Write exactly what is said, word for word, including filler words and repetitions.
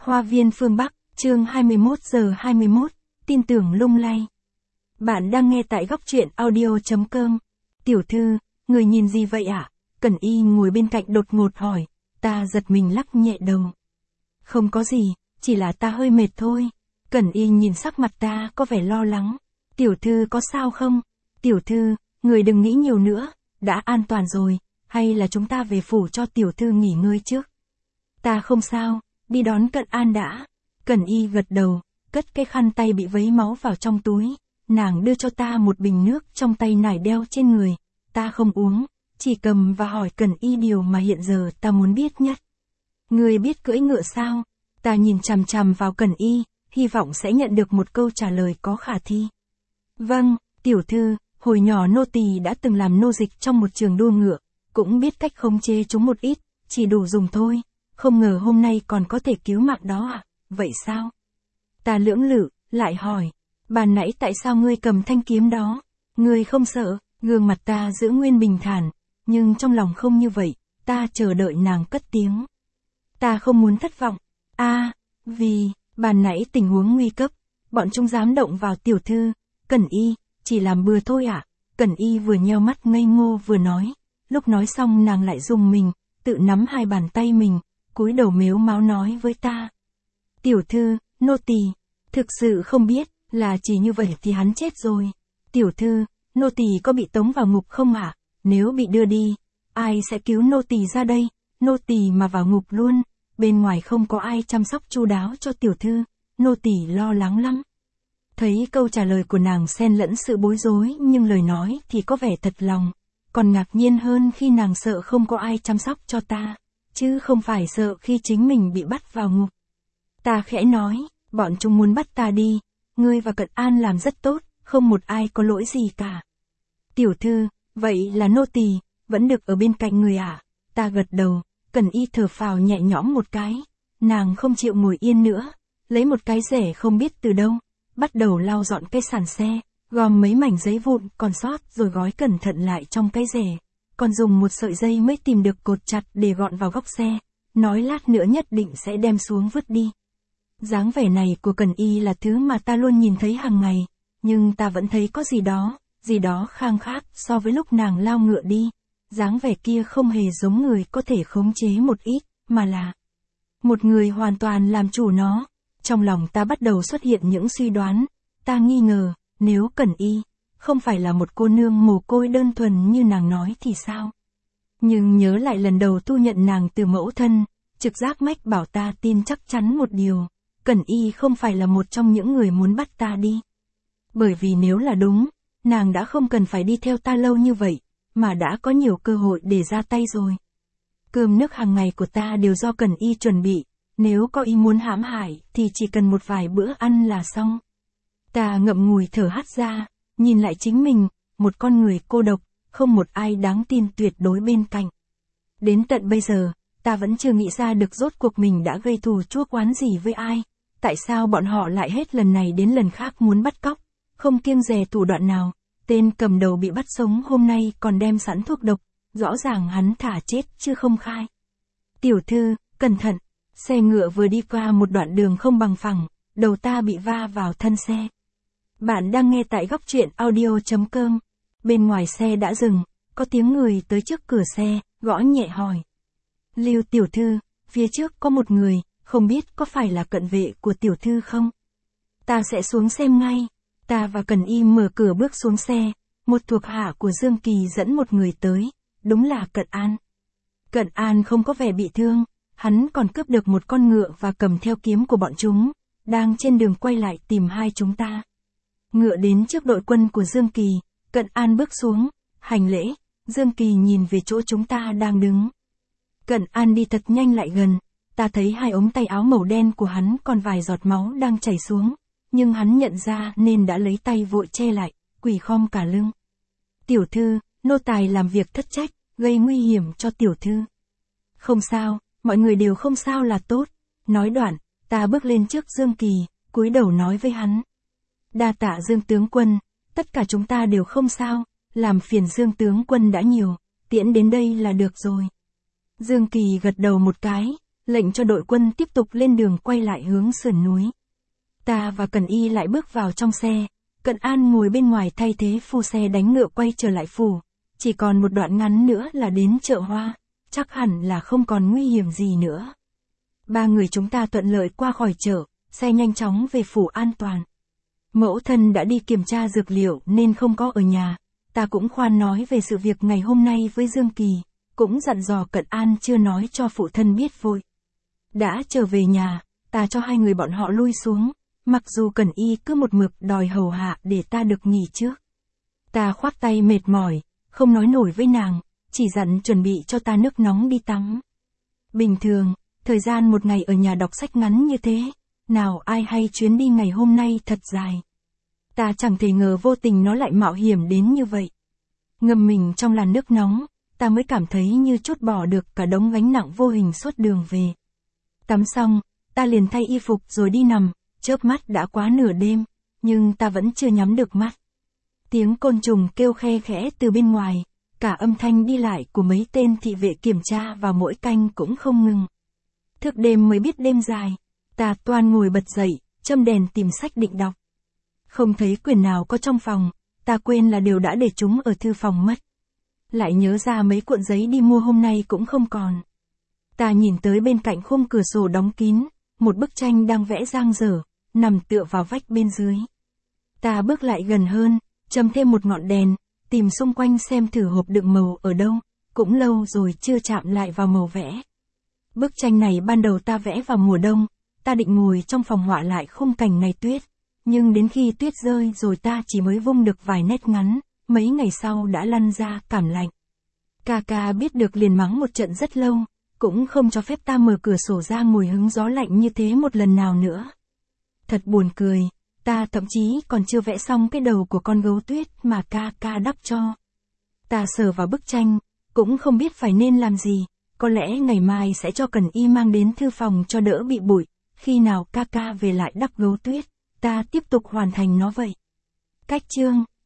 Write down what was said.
Hoa viên phương Bắc, chương hai mươi mốt giờ hai mươi mốt, tin tưởng lung lay. Bạn đang nghe tại góc truyện audio chấm com. Tiểu thư, người nhìn gì vậy ạ? À? Cẩn Y ngồi bên cạnh đột ngột hỏi, ta giật mình lắc nhẹ đầu. Không có gì, chỉ là ta hơi mệt thôi. Cẩn Y nhìn sắc mặt ta có vẻ lo lắng. Tiểu thư có sao không? Tiểu thư, người đừng nghĩ nhiều nữa, đã an toàn rồi, hay là chúng ta về phủ cho tiểu thư nghỉ ngơi trước? Ta không sao, đi đón Cận An đã. Cẩn Y gật đầu, cất cái khăn tay bị vấy máu vào trong túi. Nàng đưa cho ta một bình nước trong tay nải đeo trên người. Ta không uống, chỉ cầm và hỏi Cẩn Y điều mà hiện giờ ta muốn biết nhất. Người biết cưỡi ngựa sao? Ta nhìn chằm chằm vào Cẩn Y, hy vọng sẽ nhận được một câu trả lời có khả thi. Vâng, tiểu thư, hồi nhỏ nô tỳ đã từng làm nô dịch trong một trường đua ngựa, cũng biết cách khống chế chúng một ít, chỉ đủ dùng thôi. Không ngờ hôm nay còn có thể cứu mạng đó à, vậy sao? Ta lưỡng lự, lại hỏi, bàn nãy tại sao ngươi cầm thanh kiếm đó? Ngươi không sợ? Gương mặt ta giữ nguyên bình thản, nhưng trong lòng không như vậy, ta chờ đợi nàng cất tiếng. Ta không muốn thất vọng. A, à, vì, bàn nãy tình huống nguy cấp, bọn chúng dám động vào tiểu thư. Cẩn Y, chỉ làm bừa thôi ạ. À? Cẩn Y vừa nheo mắt ngây ngô vừa nói, lúc nói xong nàng lại rùng mình, tự nắm hai bàn tay mình, cúi đầu mếu máo nói với ta. Tiểu thư, nô tỳ, thực sự không biết, là chỉ như vậy thì hắn chết rồi. Tiểu thư, nô tỳ có bị tống vào ngục không ạ? À? Nếu bị đưa đi, ai sẽ cứu nô tỳ ra đây? Nô tỳ mà vào ngục luôn, bên ngoài không có ai chăm sóc chu đáo cho tiểu thư, nô tỳ lo lắng lắm. Thấy câu trả lời của nàng xen lẫn sự bối rối nhưng lời nói thì có vẻ thật lòng, còn ngạc nhiên hơn khi nàng sợ không có ai chăm sóc cho ta, chứ không phải sợ khi chính mình bị bắt vào ngục. Ta khẽ nói, bọn chúng muốn bắt ta đi, ngươi và Cận An làm rất tốt, không một ai có lỗi gì cả. Tiểu thư, vậy là nô tỳ vẫn được ở bên cạnh người à? Ta gật đầu, Cẩn Y thở phào nhẹ nhõm một cái, nàng không chịu ngồi yên nữa, lấy một cái rẻ không biết từ đâu, bắt đầu lau dọn cái sàn xe, gom mấy mảnh giấy vụn còn sót rồi gói cẩn thận lại trong cái rẻ, còn dùng một sợi dây mới tìm được cột chặt để gọn vào góc xe, nói lát nữa nhất định sẽ đem xuống vứt đi. Dáng vẻ này của Cẩn Y là thứ mà ta luôn nhìn thấy hàng ngày, nhưng ta vẫn thấy có gì đó, gì đó khang khác so với lúc nàng lao ngựa đi. Dáng vẻ kia không hề giống người có thể khống chế một ít, mà là một người hoàn toàn làm chủ nó. Trong lòng ta bắt đầu xuất hiện những suy đoán, ta nghi ngờ, nếu Cẩn Y không phải là một cô nương mồ côi đơn thuần như nàng nói thì sao? Nhưng nhớ lại lần đầu thu nhận nàng từ mẫu thân, trực giác mách bảo ta tin chắc chắn một điều, Cẩn Y không phải là một trong những người muốn bắt ta đi. Bởi vì nếu là đúng, nàng đã không cần phải đi theo ta lâu như vậy, mà đã có nhiều cơ hội để ra tay rồi. Cơm nước hàng ngày của ta đều do Cẩn Y chuẩn bị, nếu có ý muốn hãm hại thì chỉ cần một vài bữa ăn là xong. Ta ngậm ngùi thở hắt ra, nhìn lại chính mình, một con người cô độc, không một ai đáng tin tuyệt đối bên cạnh. Đến tận bây giờ, ta vẫn chưa nghĩ ra được rốt cuộc mình đã gây thù chuốc oán gì với ai, tại sao bọn họ lại hết lần này đến lần khác muốn bắt cóc, không kiêng dè thủ đoạn nào. Tên cầm đầu bị bắt sống hôm nay còn đem sẵn thuốc độc, rõ ràng hắn thả chết chứ không khai. Tiểu thư, cẩn thận, xe ngựa vừa đi qua một đoạn đường không bằng phẳng, đầu ta bị va vào thân xe. Bạn đang nghe tại góc truyện audio chấm com. Bên ngoài xe đã dừng, có tiếng người tới trước cửa xe, gõ nhẹ hỏi. Lưu tiểu thư, phía trước có một người, không biết có phải là cận vệ của tiểu thư không? Ta sẽ xuống xem ngay. Ta và Cẩn Y mở cửa bước xuống xe, một thuộc hạ của Dương Kỳ dẫn một người tới, đúng là Cận An. Cận An không có vẻ bị thương, hắn còn cướp được một con ngựa và cầm theo kiếm của bọn chúng, đang trên đường quay lại tìm hai chúng ta. Ngựa đến trước đội quân của Dương Kỳ, Cận An bước xuống, hành lễ, Dương Kỳ nhìn về chỗ chúng ta đang đứng. Cận An đi thật nhanh lại gần, ta thấy hai ống tay áo màu đen của hắn còn vài giọt máu đang chảy xuống. Nhưng hắn nhận ra nên đã lấy tay vội che lại, quỳ khom cả lưng. Tiểu thư, nô tài làm việc thất trách, gây nguy hiểm cho tiểu thư. Không sao, mọi người đều không sao là tốt. Nói đoạn, ta bước lên trước Dương Kỳ, cúi đầu nói với hắn. Đa tạ Dương tướng quân, tất cả chúng ta đều không sao, làm phiền Dương tướng quân đã nhiều, tiễn đến đây là được rồi. Dương Kỳ gật đầu một cái, lệnh cho đội quân tiếp tục lên đường quay lại hướng sườn núi. Ta và Cẩn Y lại bước vào trong xe, Cận An ngồi bên ngoài thay thế phu xe đánh ngựa quay trở lại phủ, chỉ còn một đoạn ngắn nữa là đến chợ hoa, chắc hẳn là không còn nguy hiểm gì nữa. Ba người chúng ta thuận lợi qua khỏi chợ, xe nhanh chóng về phủ an toàn. Mẫu thân đã đi kiểm tra dược liệu nên không có ở nhà, ta cũng khoan nói về sự việc ngày hôm nay với Dương Kỳ, cũng dặn dò Cận An chưa nói cho phụ thân biết vội. Đã trở về nhà, ta cho hai người bọn họ lui xuống, mặc dù Cẩn Y cứ một mực đòi hầu hạ để ta được nghỉ trước. Ta khoác tay mệt mỏi, không nói nổi với nàng, chỉ dặn chuẩn bị cho ta nước nóng đi tắm. Bình thường, thời gian một ngày ở nhà đọc sách ngắn như thế, nào ai hay chuyến đi ngày hôm nay thật dài. Ta chẳng thể ngờ vô tình nó lại mạo hiểm đến như vậy. Ngâm mình trong làn nước nóng, ta mới cảm thấy như trút bỏ được cả đống gánh nặng vô hình suốt đường về. Tắm xong, ta liền thay y phục rồi đi nằm, chớp mắt đã quá nửa đêm, nhưng ta vẫn chưa nhắm được mắt. Tiếng côn trùng kêu khe khẽ từ bên ngoài, cả âm thanh đi lại của mấy tên thị vệ kiểm tra vào mỗi canh cũng không ngừng. Thức đêm mới biết đêm dài, ta toan ngồi bật dậy, châm đèn tìm sách định đọc. Không thấy quyển nào có trong phòng, ta quên là đều đã để chúng ở thư phòng mất. Lại nhớ ra mấy cuộn giấy đi mua hôm nay cũng không còn. Ta nhìn tới bên cạnh khung cửa sổ đóng kín, một bức tranh đang vẽ dang dở, nằm tựa vào vách bên dưới. Ta bước lại gần hơn, châm thêm một ngọn đèn, tìm xung quanh xem thử hộp đựng màu ở đâu, cũng lâu rồi chưa chạm lại vào màu vẽ. Bức tranh này ban đầu ta vẽ vào mùa đông, ta định ngồi trong phòng họa lại khung cảnh ngày tuyết, nhưng đến khi tuyết rơi rồi ta chỉ mới vung được vài nét ngắn, mấy ngày sau đã lăn ra cảm lạnh. Ca ca biết được liền mắng một trận rất lâu, cũng không cho phép ta mở cửa sổ ra ngồi hứng gió lạnh như thế một lần nào nữa. Thật buồn cười, ta thậm chí còn chưa vẽ xong cái đầu của con gấu tuyết mà ca ca đắp cho. Ta sờ vào bức tranh, cũng không biết phải nên làm gì, có lẽ ngày mai sẽ cho Cẩn Y mang đến thư phòng cho đỡ bị bụi, khi nào ca ca về lại đắp gấu tuyết, ta tiếp tục hoàn thành nó vậy. Cách chương